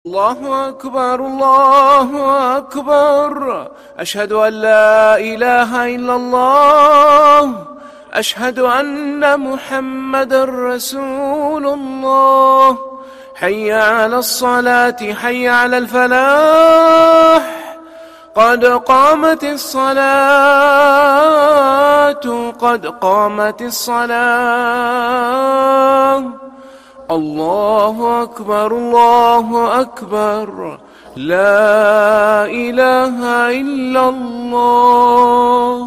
الله أكبر الله أكبر، أشهد أن لا إله إلا الله، أشهد أن محمدًا رسول الله. حي على الصلاة حي على الفلاح، قد قامت الصلاة قد قامت الصلاة. الله أكبر الله أكبر، لا إله إلا الله.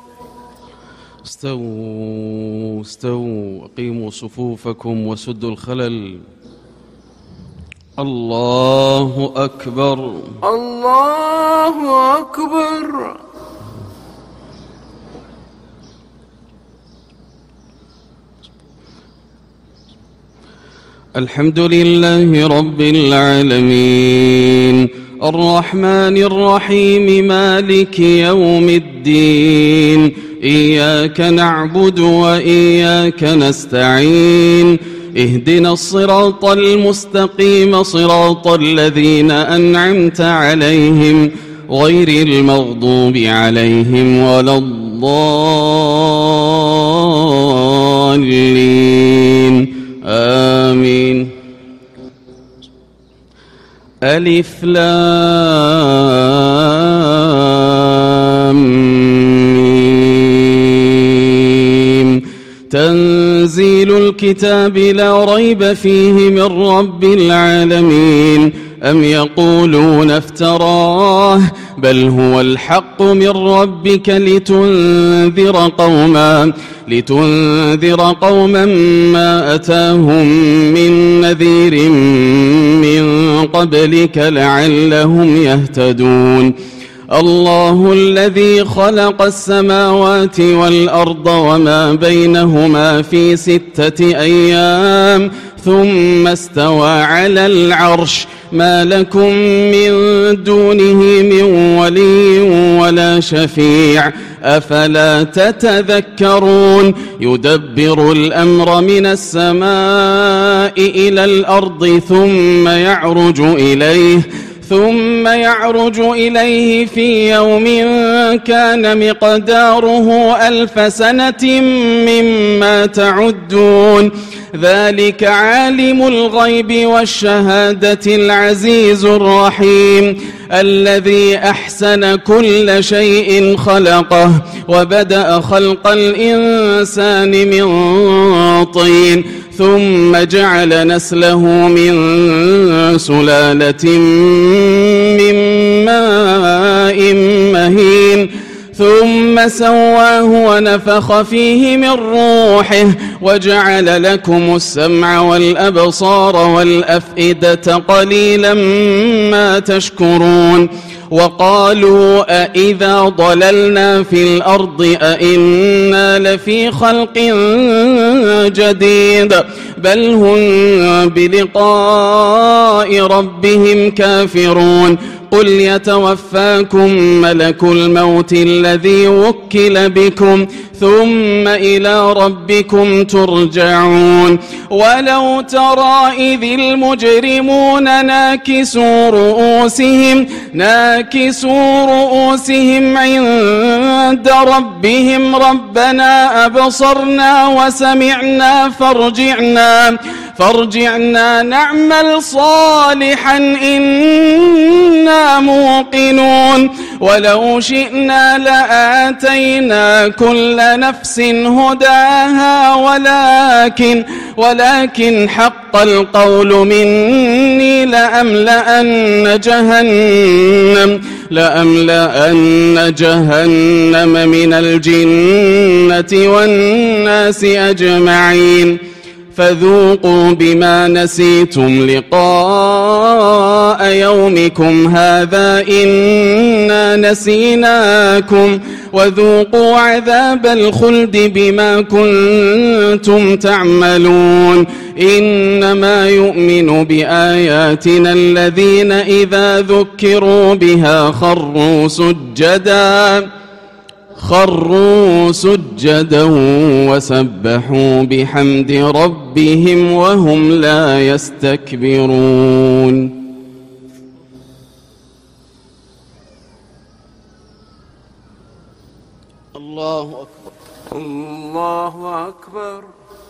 استووا استووا، أقيموا صفوفكم وسدوا الخلل. الله أكبر الله أكبر. الحمد لله رب العالمين، الرحمن الرحيم، مالك يوم الدين. إياك نعبد وإياك نستعين، اهدنا الصراط المستقيم، صراط الذين أنعمت عليهم غير المغضوب عليهم ولا الضالين. آمين. ألف لام ميم. تنزيل الكتاب لا ريب فيه من رب العالمين. أم يقولون افتراه، بل هو الحق من ربك لتنذر قوما ما أتاهم من نذير من قبلك لعلهم يهتدون. الله الذي خلق السماوات والأرض وما بينهما في 6 أيام ثم استوى على العرش، ما لكم من دونه من ولي ولا شفيع، أفلا تتذكرون. يدبر الأمر من السماء إلى الأرض ثم يعرج إليه في يوم كان مقداره 1000 سنة مما تعدون. ذلك عالم الغيب والشهادة العزيز الرحيم، الذي أحسن كل شيء خلقه وبدأ خلق الإنسان من طين، ثم جعل نسله من سلالة من ماء مهين، ثم سواه ونفخ فيه من روحه، وجعل لكم السمع والأبصار والأفئدة، قليلا ما تشكرون. وقالوا أإذا ضللنا في الأرض أإنا لفي خلق جديد، بل هم بلقاء ربهم كافرون. قل يتوفاكم ملك الموت الذي وكل بكم ثم إلى ربكم ترجعون. ولو ترى إذ المجرمون ناكسوا رؤوسهم عند ربهم، ربنا أبصرنا وسمعنا فارجعنا نعمل صالحا إنا موقنون. ولو شئنا لآتينا كل نفس هداها ولكن حق القول مني لأملأن جهنم من الجنة والناس أجمعين. فذوقوا بما نسيتم لقاء يومكم هذا إنا نسيناكم، وذوقوا عذاب الخلد بما كنتم تعملون. إنما يؤمن بآياتنا الذين إذا ذكروا بها خروا سجدا وسبحوا بحمد ربهم وهم لا يستكبرون. الله أكبر. الله أكبر.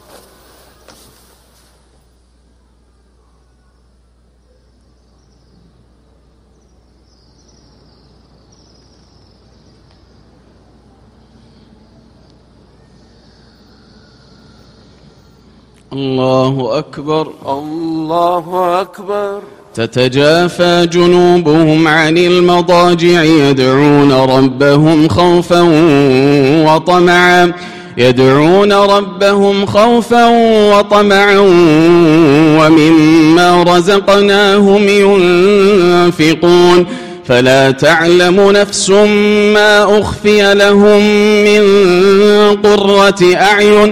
الله أكبر. الله أكبر. تتجافى جنوبهم عن المضاجع يدعون ربهم خوفا وطمعا ومما رزقناهم ينفقون فلا تعلم نفس ما أخفي لهم من قرة أعين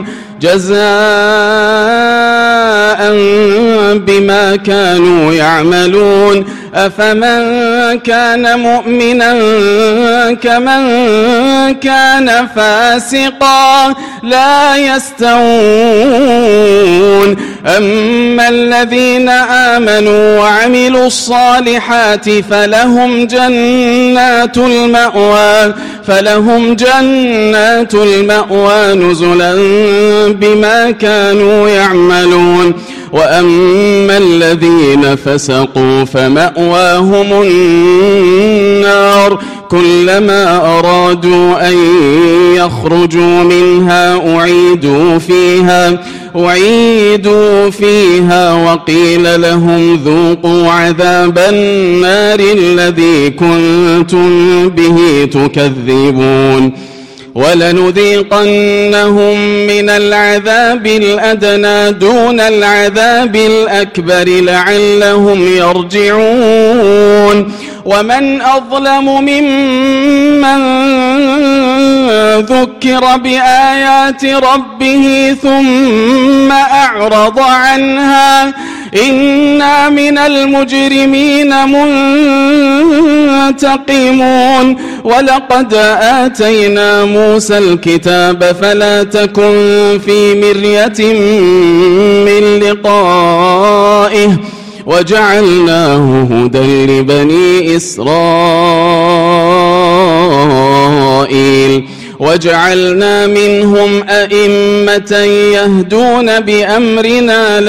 جزاء بما كانوا يعملون أفمن كان مؤمنا كمن كان فاسقا لا يستوون أما الذين آمنوا وعملوا الصالحات فلهم جنات المأوى نزلا بما كانوا يعملون وأما الذين فسقوا فمأواهم النار كلما أرادوا أن يخرجوا منها أعيدوا فيها وقيل لهم ذوقوا عذاب النار الذي كنتم به تكذبون ولنذيقنهم من العذاب الأدنى دون العذاب الأكبر لعلهم يرجعون ومن أظلم ممن ذكر بآيات ربه ثم أعرض عنها إنا من المجرمين منتقمون ولقد آتينا موسى الكتاب فلا تكن في مرية من لقائه وجعلناه هدى لبني إسرائيل وجعلنا منهم أئمة يهدون بأمرنا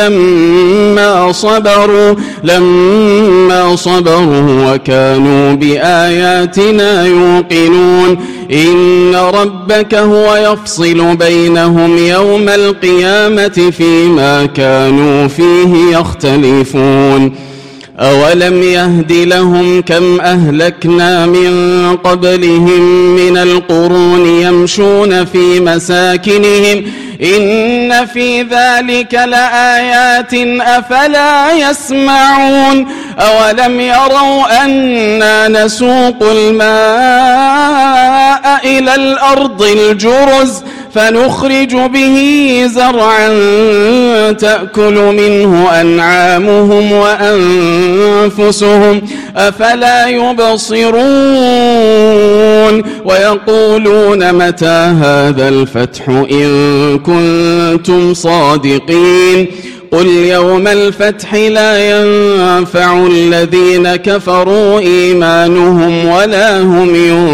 لما صبروا وكانوا بآياتنا يوقنون إن ربك هو يفصل بينهم يوم القيامة فيما كانوا فيه يختلفون أولم يهد لهم كم أهلكنا من قبلهم من القرون يمشون في مساكنهم إن في ذلك لآيات أفلا يسمعون أولم يروا أنا نسوق الماء إلى الأرض الجرز فنخرج به زرعا تأكل منه أنعامهم وأنفسهم أفلا يبصرون ويقولون متى هذا الفتح إن كنتم صادقين قل يوم الفتح لا ينفع الذين كفروا إيمانهم ولا هم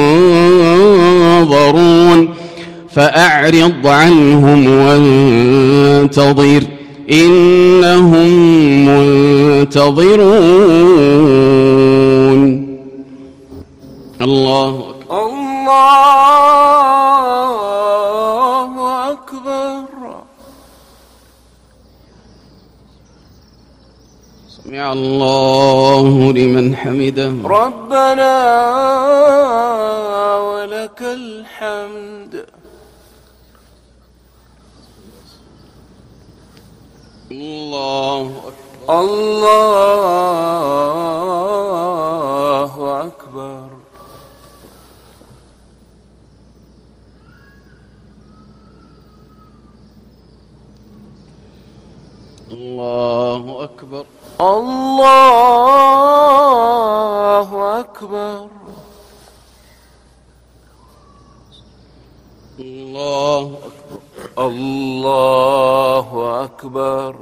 ينظرون فأعرض عنهم وانتظر إنهم منتظرون الله أكبر. الله أكبر. سمع الله لمن حمده ربنا ولك الحمد. الله أكبر. الله أكبر. الله أكبر. الله أكبر. الله أكبر. الله أكبر.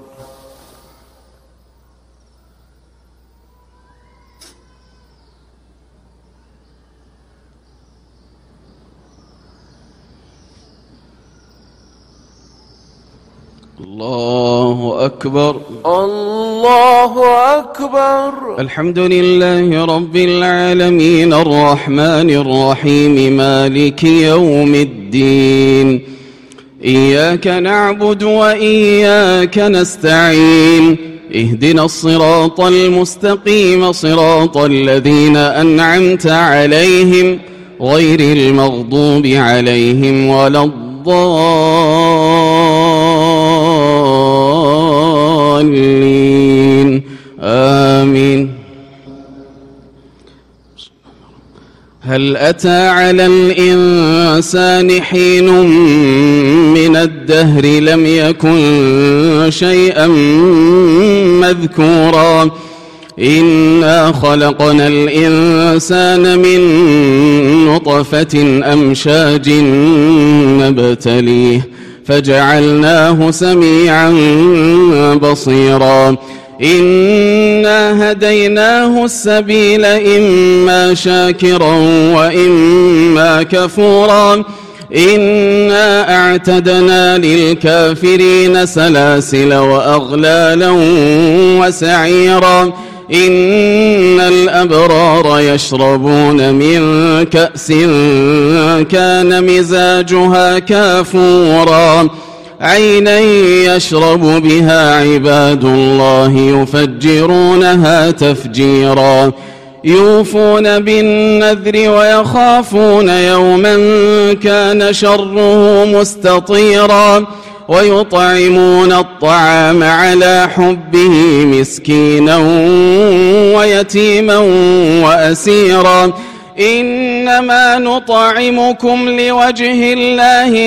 الله أكبر. الله أكبر. الحمد لله رب العالمين الرحمن الرحيم مالك يوم الدين. إياك نعبد وإياك نستعين. اهدنا الصراط المستقيم صراط الذين أنعمت عليهم غير المغضوب عليهم ولا الضالين. آمين. هل أتى على الإنسان حين من الدهر لم يكن شيئا مذكورا إنا خلقنا الإنسان من نطفة أمشاج نبتليه فجعلناه سميعا بصيرا إنا هديناه السبيل إما شاكرا وإما كفورا إنا أعتدنا للكافرين سلاسل وأغلالا وسعيرا إن الأبرار يشربون من كأس كان مزاجها كافورا عينا يشرب بها عباد الله يفجرونها تفجيرا يوفون بالنذر ويخافون يوما كان شره مستطيرا ويطعمون الطعام على حبه مسكينا ويتيما وأسيرا إنما نطعمكم لوجه الله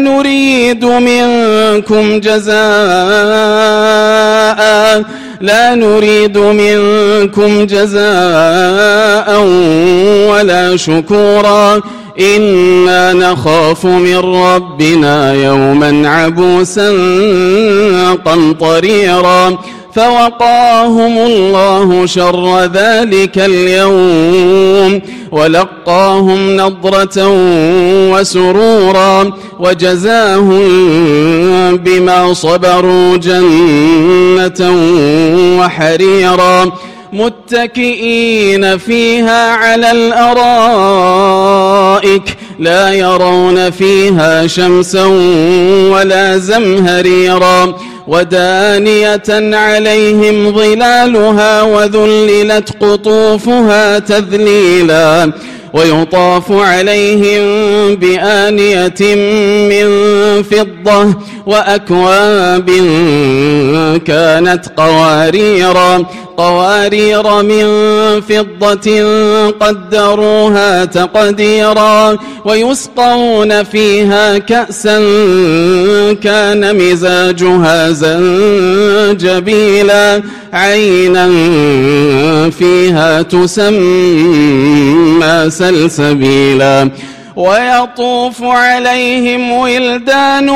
لا نريد منكم جزاء ولا شكورا إنا نخاف من ربنا يوما عبوسا قمطريرا فوقاهم الله شر ذلك اليوم ولقاهم نضرة وسرورا وجزاهم بما صبروا جنة وحريرا متكئين فيها على الأرائك لا يرون فيها شمسا ولا زمهريرا ودانية عليهم ظلالها وذللت قطوفها تذليلا ويطاف عليهم بآنية من فضة وأكواب كانت قوارير من فضة قدروها تقديرا ويسقون فيها كأسا كان مزاجها زنجبيلا عينا فيها تسمى سلسبيلا ويطوف عليهم ولدان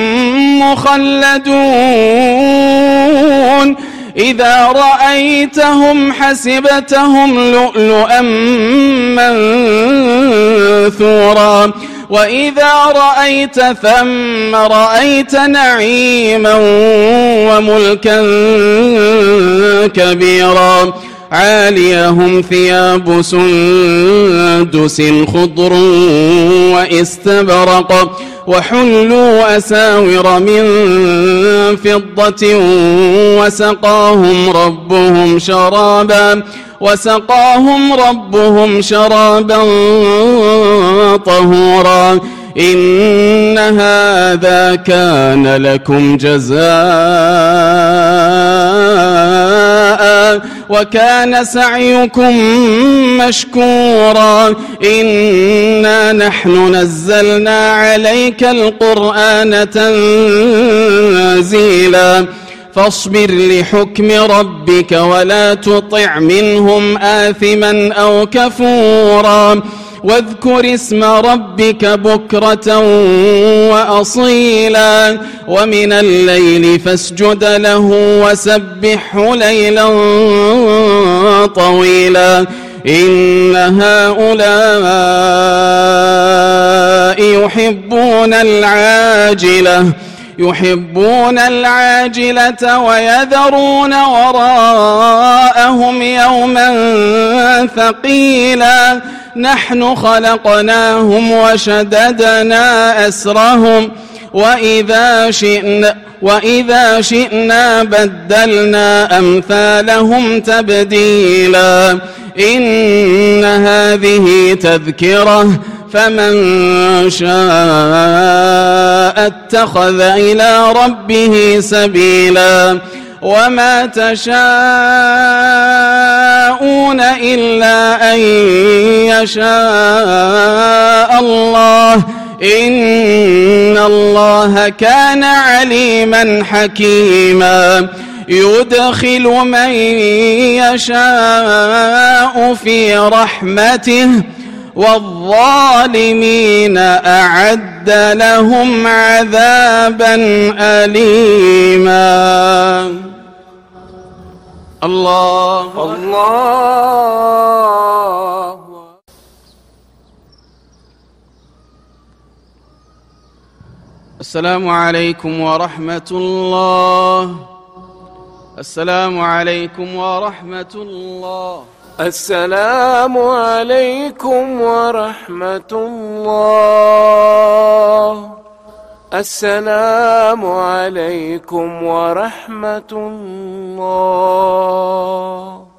مخلدون إذا رأيتهم حسبتهم لؤلؤا منثورا وإذا رأيت ثم رأيت نعيما وملكا كبيرا عاليهم ثياب سندس خضر واستبرق وحلوا أساور من فضة وسقاهم ربهم شرابا طهورا إن هذا كان لكم جزاء وكان سعيكم مشكورا إنا نحن نزلنا عليك القرآن تنزيلا فاصبر لحكم ربك ولا تطع منهم آثما أو كفورا واذكر اسم ربك بكرة وأصيلا ومن الليل فاسجد له وسبحه ليلا طويلا إن هؤلاء يحبون العاجلة يحبون العاجلة ويذرون وراءهم يوما ثقيلا نحن خلقناهم وشددنا أسرهم وإذا شئنا بدلنا أمثالهم تبديلا إن هذه تذكرة فمن شاء اتخذ إلى ربه سبيلا وما تشاءون إلا أن يشاء الله إن الله كان عليما حكيما يدخل من يشاء في رحمته والظالمين أعد لهم عذابا أليما. الله السلام عليكم ورحمة الله. السلام عليكم ورحمة الله. السلام عليكم ورحمة الله. السلام عليكم ورحمة الله.